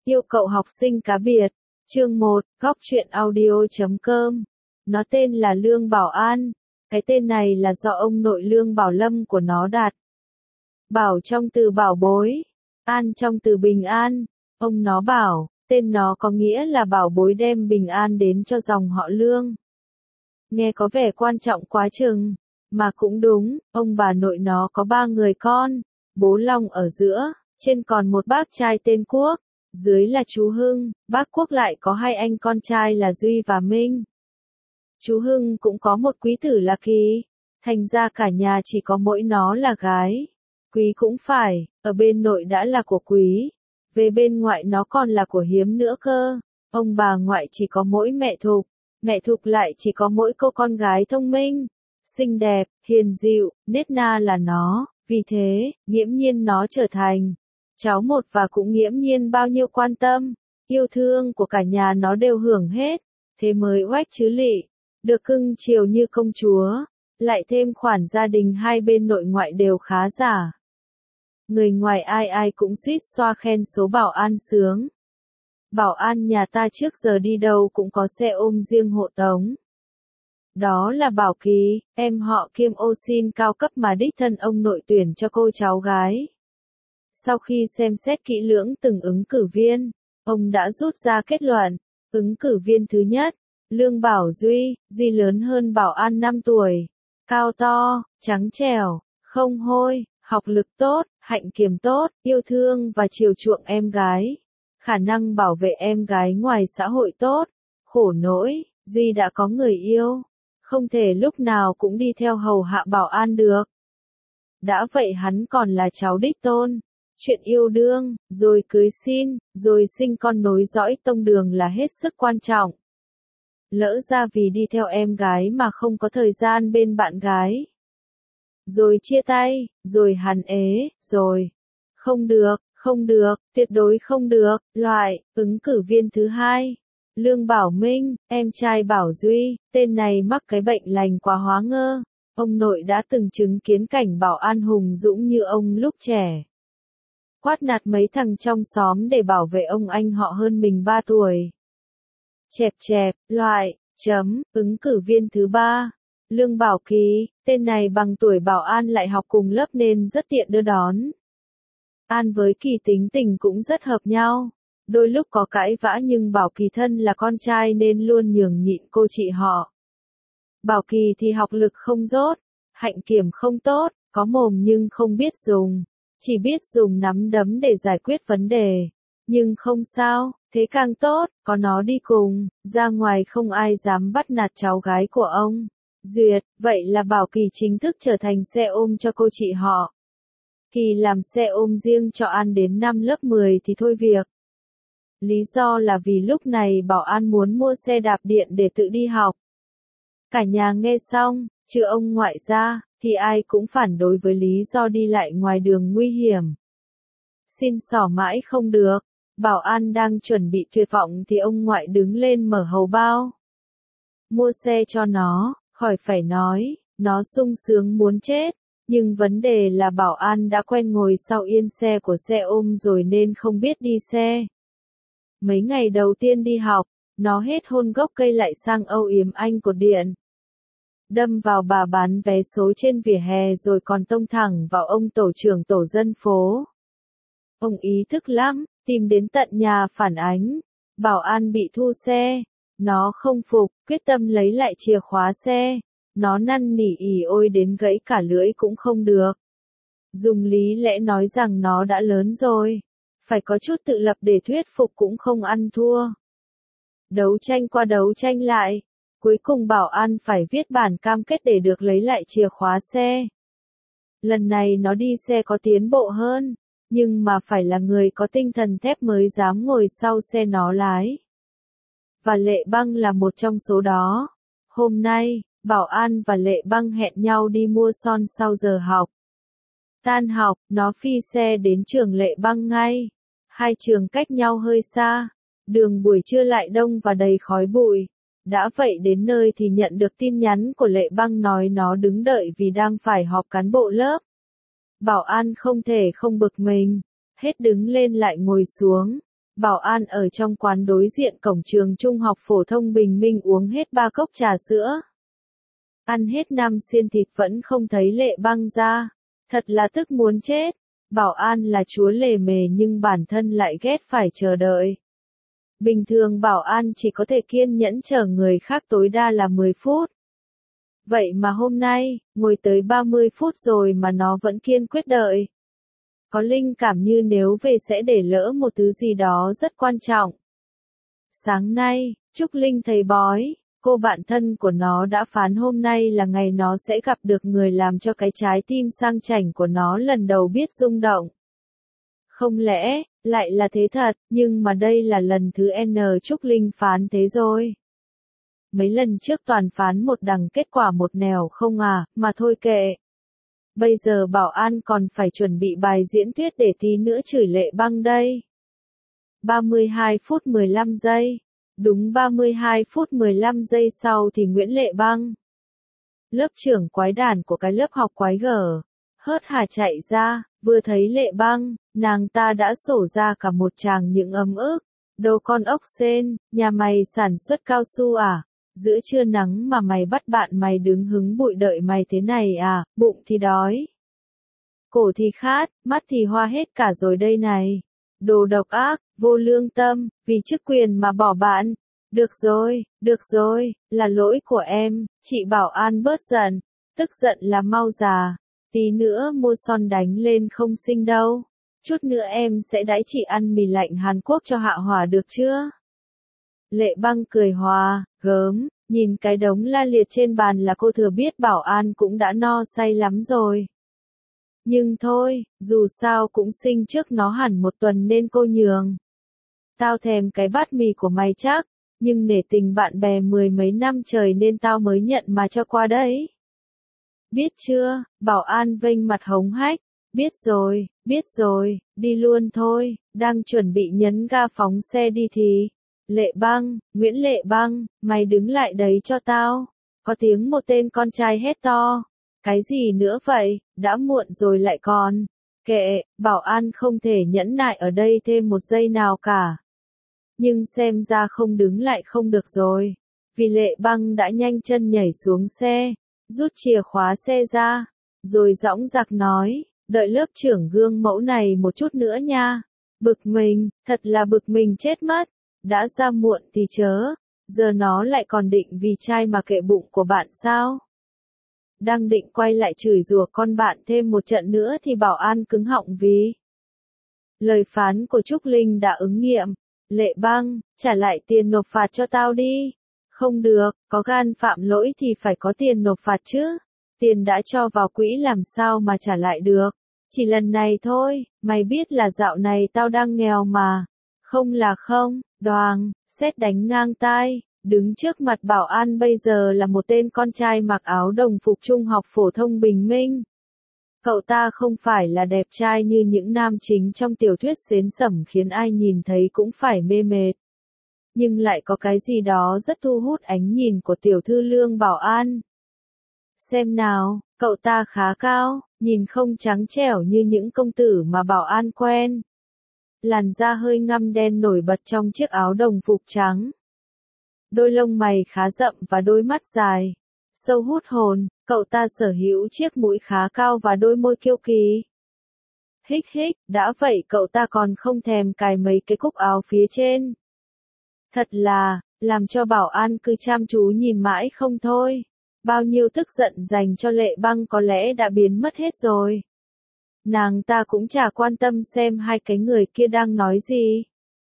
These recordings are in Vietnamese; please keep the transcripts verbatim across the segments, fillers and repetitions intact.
Yêu cầu học sinh cá biệt. Chương một, góc truyện audio chấm com. Nó tên là Lương Bảo An. Cái tên này là do ông nội Lương Bảo Lâm của nó đặt. Bảo trong từ bảo bối, an trong từ bình an. Ông nó bảo, tên nó có nghĩa là bảo bối đem bình an đến cho dòng họ Lương. Nghe có vẻ quan trọng quá chừng, mà cũng đúng, ông bà nội nó có ba người con, bố Long ở giữa, trên còn một bác trai tên Quốc, dưới là chú Hưng, bác Quốc lại có hai anh con trai là Duy và Minh. Chú Hưng cũng có một quý tử là Kỳ, thành ra cả nhà chỉ có mỗi nó là gái. Quý cũng phải, ở bên nội đã là của Quý, về bên ngoại nó còn là của Hiếm nữa cơ. Ông bà ngoại chỉ có mỗi mẹ Thục, mẹ Thục lại chỉ có mỗi cô con gái thông minh, xinh đẹp, hiền dịu, nết na là nó, vì thế, nghiễm nhiên nó trở thành cháu một và cũng nghiễm nhiên bao nhiêu quan tâm, yêu thương của cả nhà nó đều hưởng hết, thế mới oách chứ lị, được cưng chiều như công chúa, lại thêm khoản gia đình hai bên nội ngoại đều khá giả. Người ngoài ai ai cũng suýt xoa khen số Bảo An sướng. Bảo An nhà ta trước giờ đi đâu cũng có xe ôm riêng hộ tống. Đó là Bảo Kỳ, em họ kiêm ô xin cao cấp mà đích thân ông nội tuyển cho cô cháu gái. Sau khi xem xét kỹ lưỡng từng ứng cử viên, ông đã rút ra kết luận, ứng cử viên thứ nhất, Lương Bảo Duy, Duy lớn hơn Bảo An năm tuổi, cao to, trắng trẻo, không hôi, học lực tốt, hạnh kiểm tốt, yêu thương và chiều chuộng em gái, khả năng bảo vệ em gái ngoài xã hội tốt, khổ nỗi, Duy đã có người yêu, không thể lúc nào cũng đi theo hầu hạ Bảo An được. Đã vậy hắn còn là cháu đích tôn, chuyện yêu đương, rồi cưới xin, rồi sinh con nối dõi tông đường là hết sức quan trọng. Lỡ ra vì đi theo em gái mà không có thời gian bên bạn gái. Rồi chia tay, rồi hắn ế, rồi. Không được, không được, tuyệt đối không được, loại, ứng cử viên thứ hai. Lương Bảo Minh, em trai Bảo Duy, tên này mắc cái bệnh lành quá hóa ngơ. Ông nội đã từng chứng kiến cảnh Bảo An hùng dũng như ông lúc trẻ. Quát nạt mấy thằng trong xóm để bảo vệ ông anh họ hơn mình ba tuổi. Chẹp chẹp, loại, chấm, ứng cử viên thứ ba. Lương Bảo Kỳ, tên này bằng tuổi Bảo An lại học cùng lớp nên rất tiện đưa đón. An với Kỳ tính tình cũng rất hợp nhau. Đôi lúc có cãi vã nhưng Bảo Kỳ thân là con trai nên luôn nhường nhịn cô chị họ. Bảo Kỳ thì học lực không dốt, hạnh kiểm không tốt, có mồm nhưng không biết dùng, chỉ biết dùng nắm đấm để giải quyết vấn đề. Nhưng không sao, thế càng tốt, có nó đi cùng, ra ngoài không ai dám bắt nạt cháu gái của ông. Duyệt, vậy là Bảo Kỳ chính thức trở thành xe ôm cho cô chị họ. Kỳ làm xe ôm riêng cho An đến năm lớp mười thì thôi việc. Lý do là vì lúc này Bảo An muốn mua xe đạp điện để tự đi học. Cả nhà nghe xong, trừ ông ngoại ra, thì ai cũng phản đối với lý do đi lại ngoài đường nguy hiểm. Xin xỏ mãi không được, Bảo An đang chuẩn bị tuyệt vọng thì ông ngoại đứng lên mở hầu bao. Mua xe cho nó, khỏi phải nói, nó sung sướng muốn chết, nhưng vấn đề là Bảo An đã quen ngồi sau yên xe của xe ôm rồi nên không biết đi xe. Mấy ngày đầu tiên đi học, nó hết hôn gốc cây lại sang âu yếm anh cột điện. Đâm vào bà bán vé số trên vỉa hè rồi còn tông thẳng vào ông tổ trưởng tổ dân phố. Ông ý thức lắm, tìm đến tận nhà phản ánh. Bảo An bị thu xe. Nó không phục, quyết tâm lấy lại chìa khóa xe. Nó năn nỉ ỉ ôi đến gãy cả lưỡi cũng không được. Dùng lý lẽ nói rằng nó đã lớn rồi. Phải có chút tự lập để thuyết phục cũng không ăn thua. Đấu tranh qua đấu tranh lại. Cuối cùng Bảo An phải viết bản cam kết để được lấy lại chìa khóa xe. Lần này nó đi xe có tiến bộ hơn, nhưng mà phải là người có tinh thần thép mới dám ngồi sau xe nó lái. Và Lệ Băng là một trong số đó. Hôm nay, Bảo An và Lệ Băng hẹn nhau đi mua son sau giờ học. Tan học, nó phi xe đến trường Lệ Băng ngay. Hai trường cách nhau hơi xa, đường buổi trưa lại đông và đầy khói bụi. Đã vậy đến nơi thì nhận được tin nhắn của Lệ Băng nói nó đứng đợi vì đang phải họp cán bộ lớp. Bảo An không thể không bực mình, hết đứng lên lại ngồi xuống. Bảo an ở trong quán đối diện cổng trường trung học phổ thông Bình Minh uống hết ba cốc trà sữa. Ăn hết năm xiên thịt vẫn không thấy Lệ Băng ra. Thật là tức muốn chết. Bảo an là chúa lề mề nhưng bản thân lại ghét phải chờ đợi. Bình thường bảo an chỉ có thể kiên nhẫn chờ người khác tối đa là mười phút. Vậy mà hôm nay, ngồi tới ba mươi phút rồi mà nó vẫn kiên quyết đợi. Có linh cảm như nếu về sẽ để lỡ một thứ gì đó rất quan trọng. Sáng nay, Trúc Linh thấy bói, cô bạn thân của nó đã phán hôm nay là ngày nó sẽ gặp được người làm cho cái trái tim sang chảnh của nó lần đầu biết rung động. Không lẽ, lại là thế thật, nhưng mà đây là lần thứ N Trúc Linh phán thế rồi. Mấy lần trước toàn phán một đằng kết quả một nẻo không à, mà thôi kệ. Bây giờ bảo an còn phải chuẩn bị bài diễn thuyết để tí nữa chửi Lệ Băng đây. ba mươi hai phút mười lăm giây. Đúng ba mươi hai phút mười lăm giây sau thì Nguyễn Lệ Băng, lớp trưởng quái đản của cái lớp học quái gở, hớt hà chạy ra, vừa thấy Lệ Băng, nàng ta đã sổ ra cả một tràng những ấm ức. Đồ con ốc sên, nhà mày sản xuất cao su à? Giữa trưa nắng mà mày bắt bạn mày đứng hứng bụi đợi mày thế này à, bụng thì đói. Cổ thì khát, mắt thì hoa hết cả rồi đây này. Đồ độc ác, vô lương tâm, vì chức quyền mà bỏ bạn. Được rồi, được rồi, là lỗi của em, chị bảo an bớt giận. Tức giận là mau già. Tí nữa mua son đánh lên không xinh đâu. Chút nữa em sẽ đãi chị ăn mì lạnh Hàn Quốc cho hạ hỏa được chưa? Lệ Băng cười hòa, gớm, nhìn cái đống la liệt trên bàn là cô thừa biết bảo an cũng đã no say lắm rồi. Nhưng thôi, dù sao cũng sinh trước nó hẳn một tuần nên cô nhường. Tao thèm cái bát mì của mày chắc, nhưng nể tình bạn bè mười mấy năm trời nên tao mới nhận mà cho qua đấy. Biết chưa, bảo an vênh mặt hống hách, biết rồi, biết rồi, đi luôn thôi, đang chuẩn bị nhấn ga phóng xe đi thì. Lệ Băng, Nguyễn Lệ Băng, mày đứng lại đấy cho tao. Có tiếng một tên con trai hét to. Cái gì nữa vậy, đã muộn rồi lại còn. Kệ, bảo an không thể nhẫn nại ở đây thêm một giây nào cả. Nhưng xem ra không đứng lại không được rồi. Vì Lệ Băng đã nhanh chân nhảy xuống xe, rút chìa khóa xe ra, rồi dõng dạc nói, đợi lớp trưởng gương mẫu này một chút nữa nha. Bực mình, thật là bực mình chết mất. Đã ra muộn thì chớ, giờ nó lại còn định vì trai mà kệ bụng của bạn sao? Đang định quay lại chửi rủa con bạn thêm một trận nữa thì bảo an cứng họng vì lời phán của Trúc Linh đã ứng nghiệm. Lệ Băng, trả lại tiền nộp phạt cho tao đi. Không được, có gan phạm lỗi thì phải có tiền nộp phạt chứ. Tiền đã cho vào quỹ làm sao mà trả lại được. Chỉ lần này thôi, mày biết là dạo này tao đang nghèo mà. Không là không, đoàng, sét đánh ngang tai, đứng trước mặt bảo an bây giờ là một tên con trai mặc áo đồng phục trung học phổ thông Bình Minh. Cậu ta không phải là đẹp trai như những nam chính trong tiểu thuyết xến xẩm khiến ai nhìn thấy cũng phải mê mệt. Nhưng lại có cái gì đó rất thu hút ánh nhìn của tiểu thư Lương Bảo An. Xem nào, cậu ta khá cao, nhìn không trắng trẻo như những công tử mà Bảo An quen. Làn da hơi ngăm đen nổi bật trong chiếc áo đồng phục trắng. Đôi lông mày khá rậm và đôi mắt dài, sâu hút hồn, cậu ta sở hữu chiếc mũi khá cao và đôi môi kiêu kỳ. Hích hích, đã vậy cậu ta còn không thèm cài mấy cái cúc áo phía trên. Thật là, làm cho Bảo An cứ chăm chú nhìn mãi không thôi. Bao nhiêu tức giận dành cho Lệ Băng có lẽ đã biến mất hết rồi. Nàng ta cũng chả quan tâm xem hai cái người kia đang nói gì.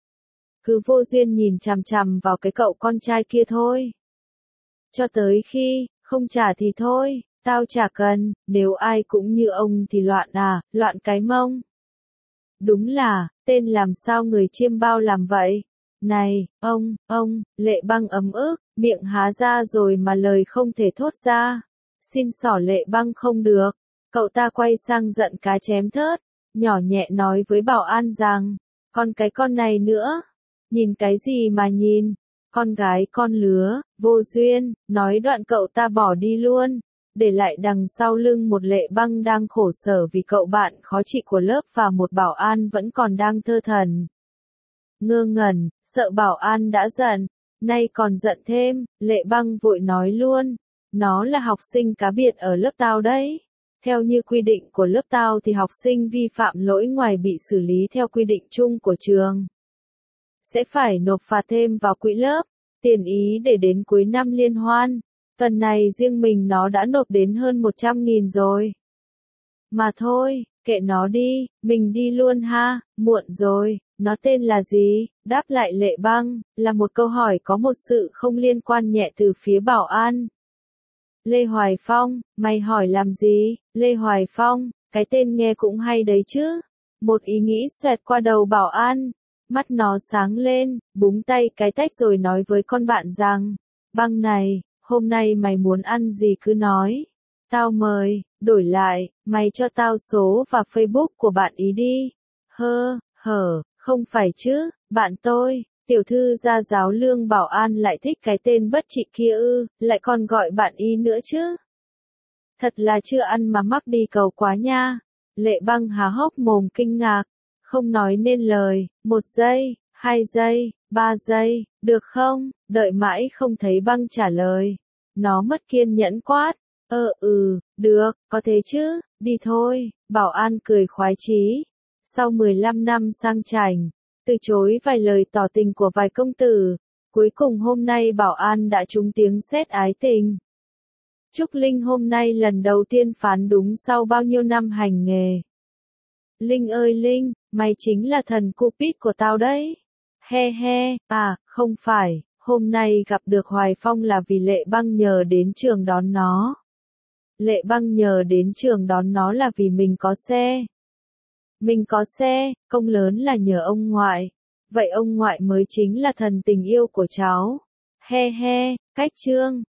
Cứ vô duyên nhìn chằm chằm vào cái cậu con trai kia thôi. Cho tới khi, không trả thì thôi, tao chả cần, nếu ai cũng như ông thì loạn à, loạn cái mông. Đúng là, tên làm sao người chiêm bao làm vậy? Này, ông, ông, Lệ Băng ấm ức, miệng há ra rồi mà lời không thể thốt ra. Xin xỏ Lệ Băng không được. Cậu ta quay sang giận cá chém thớt, nhỏ nhẹ nói với Bảo An rằng, con cái con này nữa, nhìn cái gì mà nhìn, con gái con lứa, vô duyên, nói đoạn cậu ta bỏ đi luôn, để lại đằng sau lưng một Lệ Băng đang khổ sở vì cậu bạn khó trị của lớp và một Bảo An vẫn còn đang thơ thẩn. ngơ ngẩn, sợ Bảo An đã giận, nay còn giận thêm, Lệ Băng vội nói luôn, nó là học sinh cá biệt ở lớp tao đấy. Theo như quy định của lớp tao thì học sinh vi phạm lỗi ngoài bị xử lý theo quy định chung của trường. Sẽ phải nộp phạt thêm vào quỹ lớp, tiền ý để đến cuối năm liên hoan. Tuần này riêng mình nó đã nộp đến hơn một trăm nghìn rồi. Mà thôi, kệ nó đi, mình đi luôn ha, muộn rồi, nó tên là gì? Đáp lại Lệ Băng, là một câu hỏi có một sự không liên quan nhẹ từ phía Bảo An. Lê Hoài Phong, mày hỏi làm gì? Lê Hoài Phong, cái tên nghe cũng hay đấy chứ. Một ý nghĩ xoẹt qua đầu Bảo An, mắt nó sáng lên, búng tay cái tách rồi nói với con bạn rằng, Băng này, hôm nay mày muốn ăn gì cứ nói. Tao mời, đổi lại, mày cho tao số và Facebook của bạn ý đi. Hơ, hở, không phải chứ, bạn tôi, tiểu thư gia giáo Lương Bảo An lại thích cái tên bất trị kia ư, lại còn gọi bạn ý nữa chứ. Thật là chưa ăn mà mắc đi cầu quá nha. Lệ Băng há hốc mồm kinh ngạc, không nói nên lời, một giây, hai giây, ba giây, được không, đợi mãi không thấy Băng trả lời. Nó mất kiên nhẫn quát, ơ ừ, được, có thế chứ, đi thôi, Bảo An cười khoái chí. Sau mười lăm năm sang chảnh, từ chối vài lời tỏ tình của vài công tử, cuối cùng hôm nay Bảo An đã trúng tiếng sét ái tình. Trúc Linh hôm nay lần đầu tiên phán đúng sau bao nhiêu năm hành nghề. Linh ơi Linh, mày chính là thần Cupid của tao đấy. He he, à, không phải, hôm nay gặp được Hoài Phong là vì Lệ Băng nhờ đến trường đón nó. Lệ Băng nhờ đến trường đón nó là vì mình có xe. Mình có xe, công lớn là nhờ ông ngoại. Vậy ông ngoại mới chính là thần tình yêu của cháu. He he, cách chương.